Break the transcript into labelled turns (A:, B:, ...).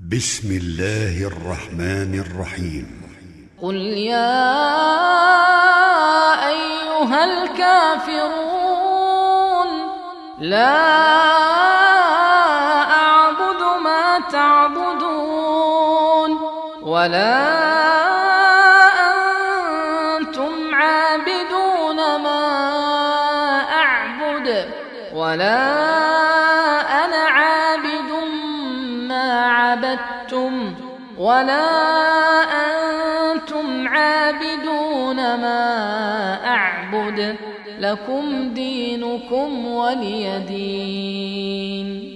A: بسم الله الرحمن الرحيم.
B: قل يا أيها الكافرون لا أعبد ما تعبدون ولا أنتم عابدون ما أعبد ولا أنا عابد ما عبدتم ولا أنتم عابدون ما أعبد لكم دينكم ولي دين.